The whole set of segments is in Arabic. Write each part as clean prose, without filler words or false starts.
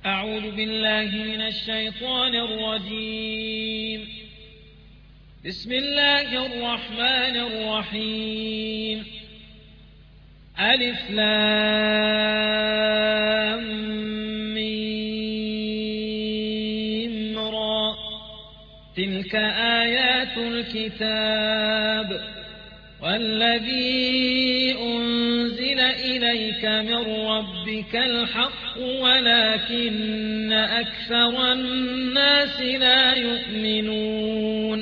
أعوذ بالله من الشيطان الرجيم. بسم الله الرحمن الرحيم. ألف لام ميم را. تلك آيات الكتاب والذي أنزل إليك من ربك الحق ولكن أكثر الناس لا يؤمنون.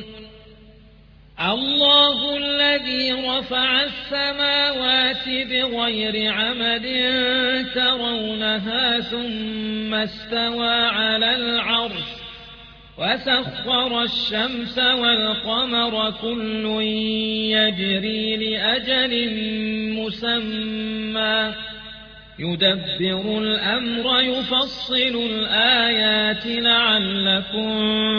الله الذي رفع السماوات بغير عمد ترونها ثم استوى على العرش وسخر الشمس والقمر كل يجري لأجل مسمى يدبر الأمر يفصل الآيات لعلكم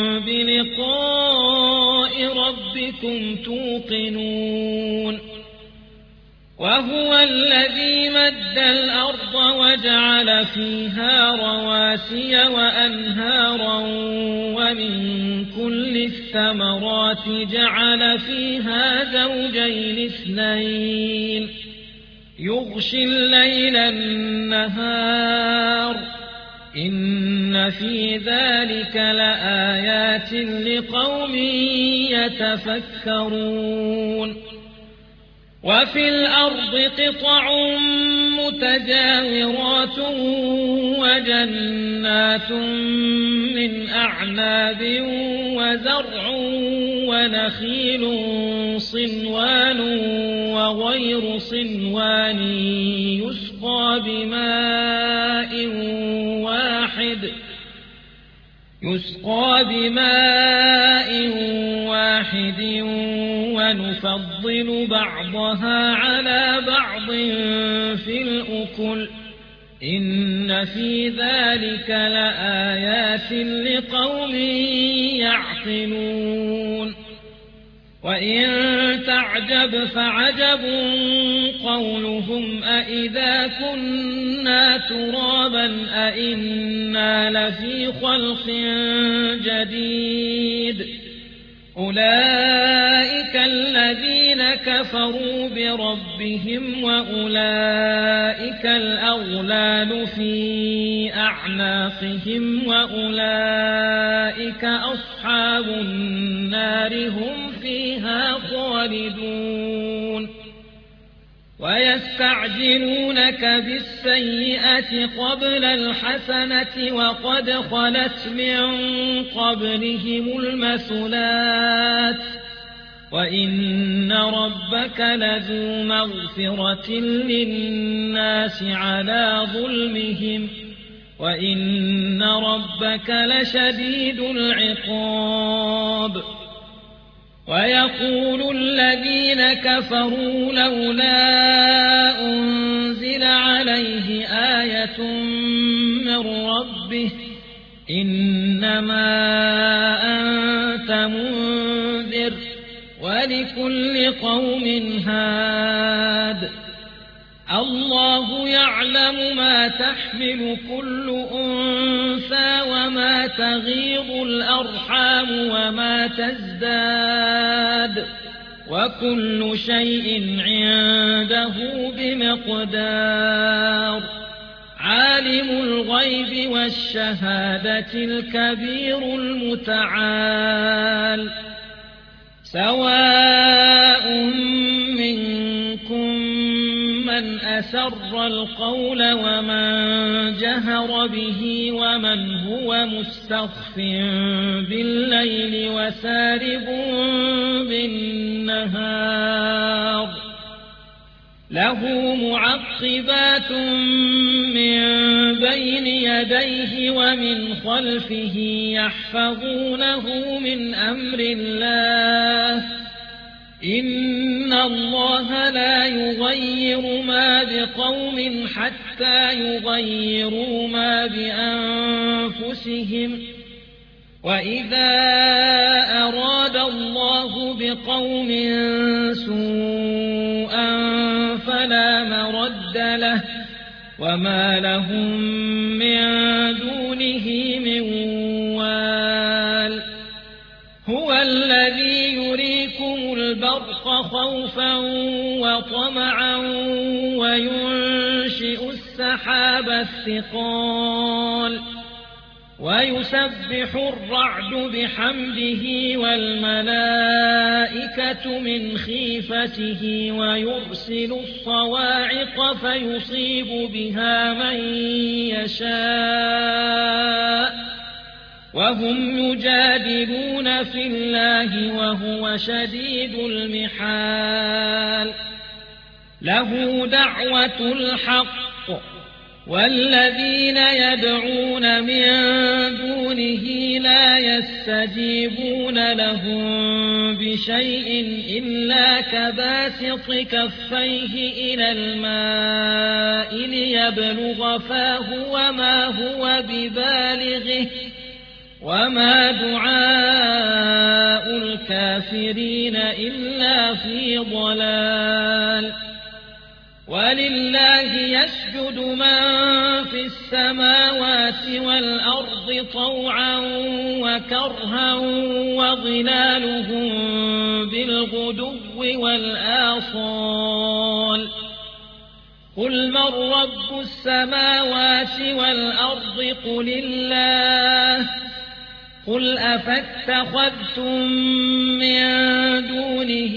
بلقاء ربكم توقنون. وهو الذي مد الأرض وجعل فيها رواسي وأنهارا ومن كل الثمرات جعل فيها زوجين اثنين يغشي الليل النهار إن في ذلك لآيات لقوم يتفكرون. وفي الأرض قطع متجاورات وجنات من أعناب وزرع ونخيل صنوان وغير صنوان يسقى بماء واحد ونفضل بعضها على بعض في الأكل إن في ذلك لآيات لقوم يعقلون. وإن تعجب فعجب قولهم أإذا كنا ترابا أإنا لفي خلق جديد أولئك الذين كفروا بربهم وأولئك الأغلال في أعناقهم وأولئك أصحاب النار هم فيها خالدون. ويستعجلونك بالسيئة قبل الحسنة وقد خلت من قبلهم المثلات وإن ربك لذو مغفرة للناس على ظلمهم وإن ربك لشديد العقاب. ويقول الذين كفروا لولا أنزل عليه آية من ربه إنما أنت منذر ولكل قوم هاد. الله يعلم ما تحمل كل أنثى وما تغيض الأرحام وما تزداد وكل شيء عنده بمقدار. عالم الغيب والشهادة الكبير المتعال. سواء منكم من أسر القول ومن جهر به ومن هو مستخف بالليل وسارب بالنهار له معقبات من بين يديه ومن خلفه يحفظونه من أمر الله إن الله لا يغير ما بقوم حتى يغيروا ما بأنفسهم وإذا أراد الله بقوم سوءا فلا مرد له وما لهم من دونه خوفا وطمعا وينشئ السحاب الثقال ويسبح الرعد بحمده والملائكة من خيفته ويرسل الصواعق فيصيب بها من يشاء وهم يجادلون في الله وهو شديد المحال له دعوة الحق والذين يدعون من دونه لا يستجيبون لهم بشيء إلا كباسط كفيه إلى الماء ليبلغ فاه وما هو ببالغه وما دعاء الكافرين إلا في ضلال ولله يسجد من في السماوات والأرض طوعا وكرها وظلالهم بالغدو والآصال قل من رب السماوات والأرض قل الله قل أفاتخذتم من دونه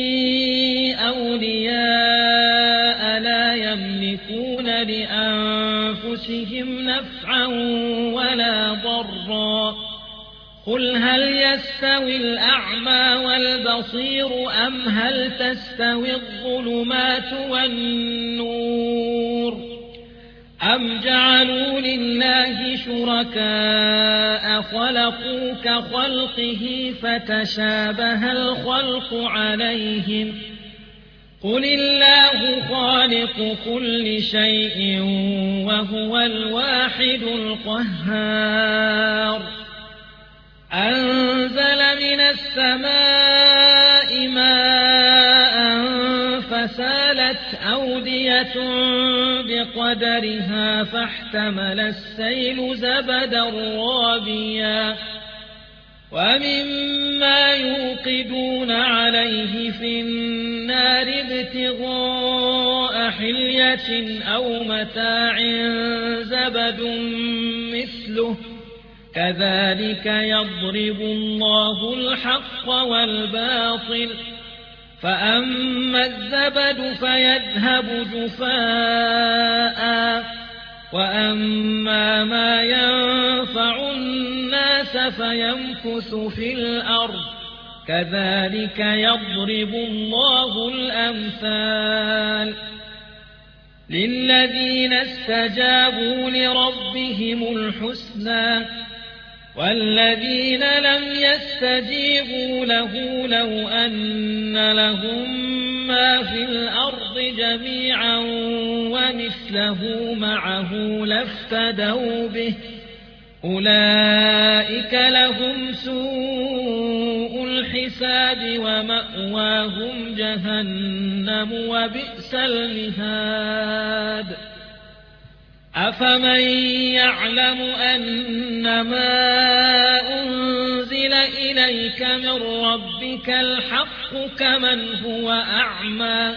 أولياء لا يملكون لأنفسهم نفعا ولا ضرا قل هل يستوي الأعمى والبصير أم هل تستوي الظلمات والنور أم جعلوا لله شركاء خلقوا كخلقه فتشابه الخلق عليهم قل الله خالق كل شيء وهو الواحد القهار أنزل من السماء ماء فسالت أودية بقدرها فاحتمل السيل زبدا رابيا ومما يوقدون عليه في النار ابتغاء حلية أو متاع زبد مثله كذلك يضرب الله الحق والباطل فأما الزبد فيذهب جفاء وأما ما ينفع الناس فيمكث في الأرض كذلك يضرب الله الأمثال للذين استجابوا لربهم الحسنى والذين لم يستجيبوا له لو أن لهم ما في الأرض جميعا ومثله معه لافتدوا به أولئك لهم سوء الحساب ومأواهم جهنم وبئس المهاد أفمن يعلم أنما أنزل إليك من ربك الحق كمن هو أعمى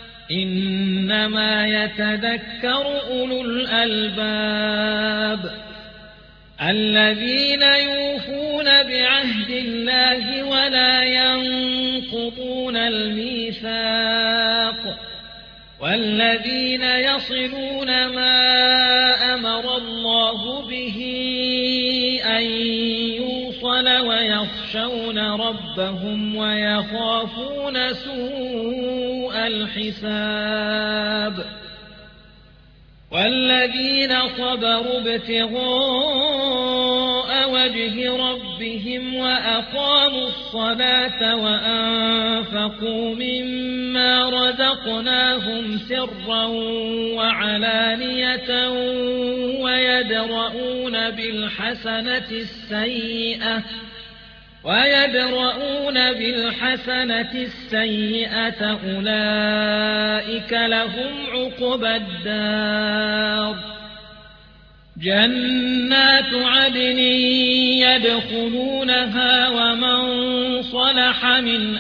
إنما يتذكر أولو الألباب الذين يوفون بعهد الله ولا ينقضون الميثاق والذين يصلون ما أمر الله به أن يوصل ويخشون ربهم ويخافون سوء الحساب والذين صبروا ابتغاء وجه ربهم وأقاموا الصلاة وأنفقوا مما رزقناهم سرا وعلانية ويدرؤون بالحسنة السيئة أولئك لهم عقبى الدار جنات عدن يدخلونها ومن صلح من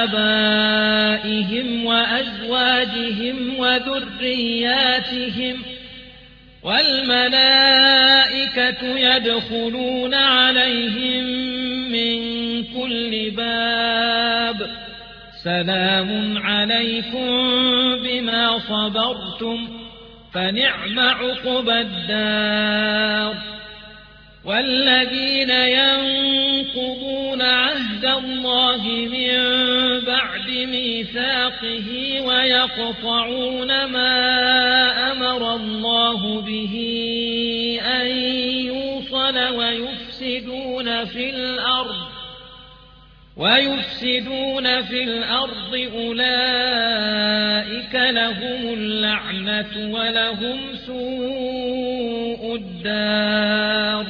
آبائهم وأزواجهم وذرياتهم والملائكة يدخلون عليهم من كل باب سلام عليكم بما صبرتم فنعم عقبى الدار والذين ينقضون عهد الله من بعد ميثاقه ويقطعون ما أمر الله به أن يوصل ويفسدون في الأرض أولئك لهم اللعنة ولهم سوء الدار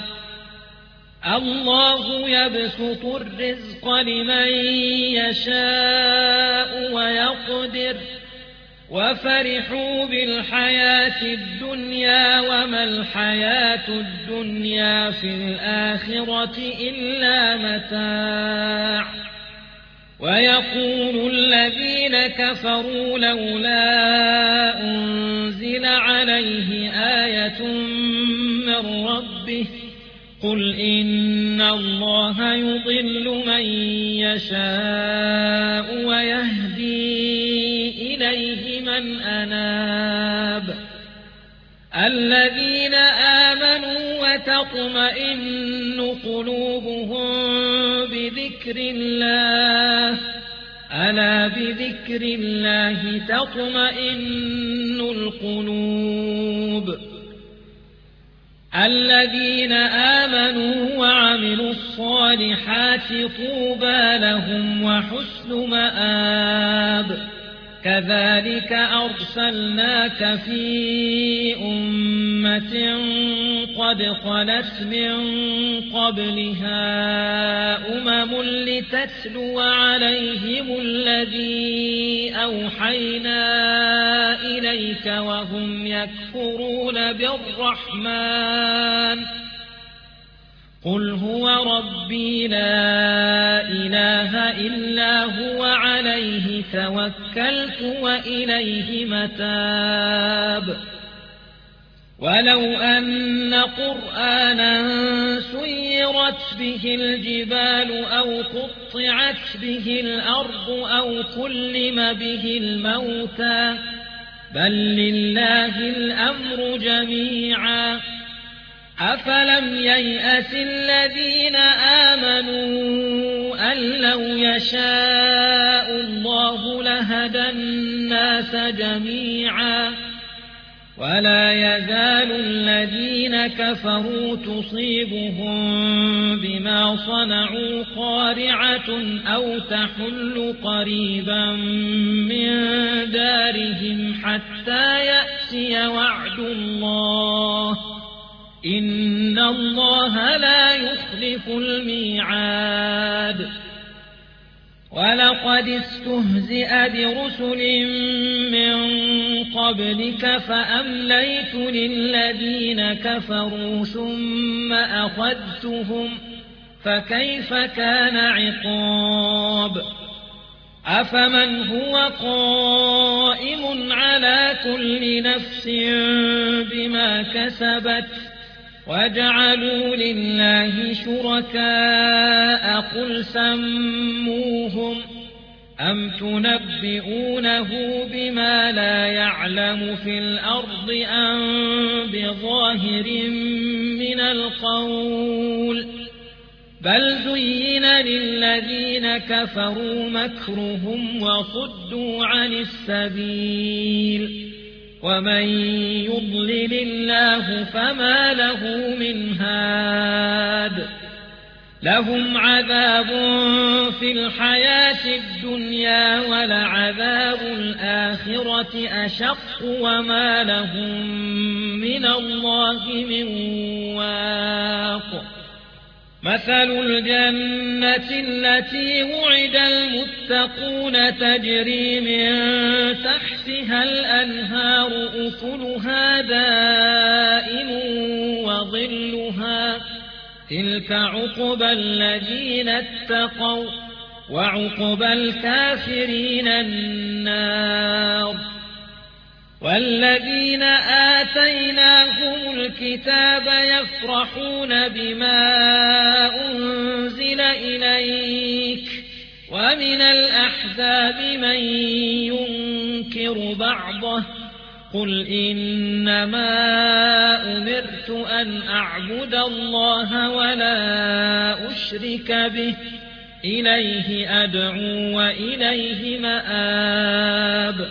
الله يبسط الرزق لمن يشاء ويقدر وفرحوا بالحياة الدنيا وما الحياة الدنيا في الآخرة إلا متاع ويقول الذين كفروا لولا أنزل عليه آية من ربه قل إن الله يضل من يشاء ويهدي إليه من أناب الذين آمنوا وتطمئن قلوبهم بذكر الله ألا بذكر الله تطمئن القلوب الذين آمنوا وعملوا الصالحات طوبى لهم وحسن مآب كذلك أرسلناك في أمة قد خلت من قبلها لتتلو عليهم الذي أوحينا إليك وهم يكفرون بالرحمن قل هو ربي لا إله إلا هو عليه توكلت وإليه متاب ولو أن قرآنا سيرت به الجبال أو قطعت به الأرض أو كلم به الموتى بل لله الأمر جميعا أفلم ييأس الذين آمنوا أن لو يشاء الله لهدى الناس جميعا ولا يزال الذين كفروا تصيبهم بما صنعوا قارعة أو تحل قريبا من دارهم حتى يأتي وعد الله إن الله لا يخلف الميعاد ولقد استهزئ برسل من قبلك فأمليت للذين كفروا ثم أخذتهم فكيف كان عقاب أفمن هو قائم على كل نفس بما كسبت وجعلوا لله شركاء قل سموهم أم تنبئونه بما لا يعلم في الأرض أم بظاهر من القول بل زين للذين كفروا مكرهم وصدوا عن السبيل ومن يضلل الله فما له من هاد لهم عذاب في الحياة الدنيا ولعذاب الآخرة أشق وما لهم من الله من واق مثل الجنة التي وعد المتقون تجري من تحتها الأنهار أكلها دائم وظلها تلك عقبى الذين اتقوا وعقبى الكافرين النار والذين آتيناهم الكتاب يفرحون بما أنزل إليك ومن الأحزاب من ينكر بعضه قل إنما أمرت أن أعبد الله ولا أشرك به إليه أدعو وإليه مآب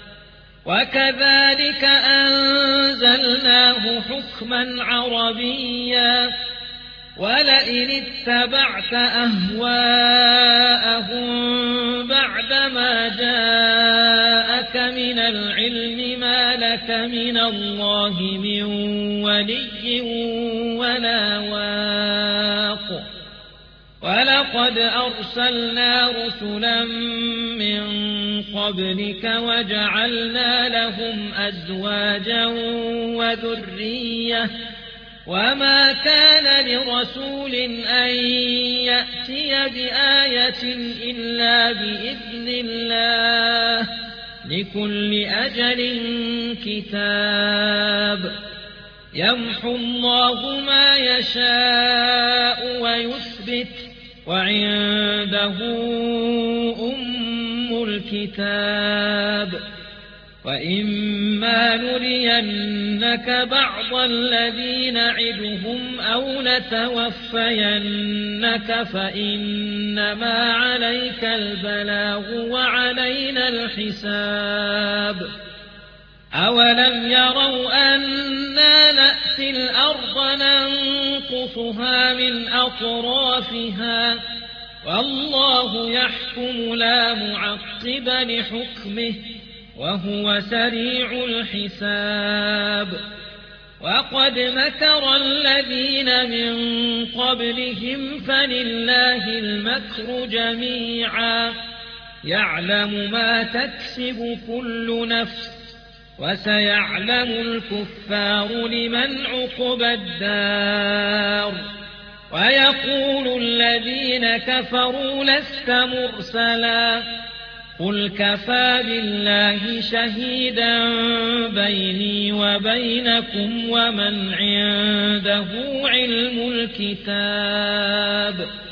وكذلك أنزلناه حكما عربيا ولئن اتبعت أهواءهم بعدما جاءك من العلم ما لك من الله من ولي ولا واق ولقد أرسلنا رسلا من قبلك وجعلنا لهم أزواجا وذرية وما كان لرسول أن يأتي بآية إلا بإذن الله لكل أجل كتاب يمحو الله ما يشاء ويثبت وعنده أم الكتاب وإما نرينك بعض الذي نعدهم أو نتوفينك فإنما عليك البلاغ وعلينا الحساب أولم يروا أنا نأتي الأرض ننقصها من أطرافها والله يحكم لا معقب لحكمه وهو سريع الحساب وقد مكر الذين من قبلهم فلله المكر جميعا يعلم ما تكسب كل نفس وسيعلم الكفار لمن عقبى الدار ويقول الذين كفروا لست مرسلا قل كفى بالله شهيدا بيني وبينكم ومن عنده علم الكتاب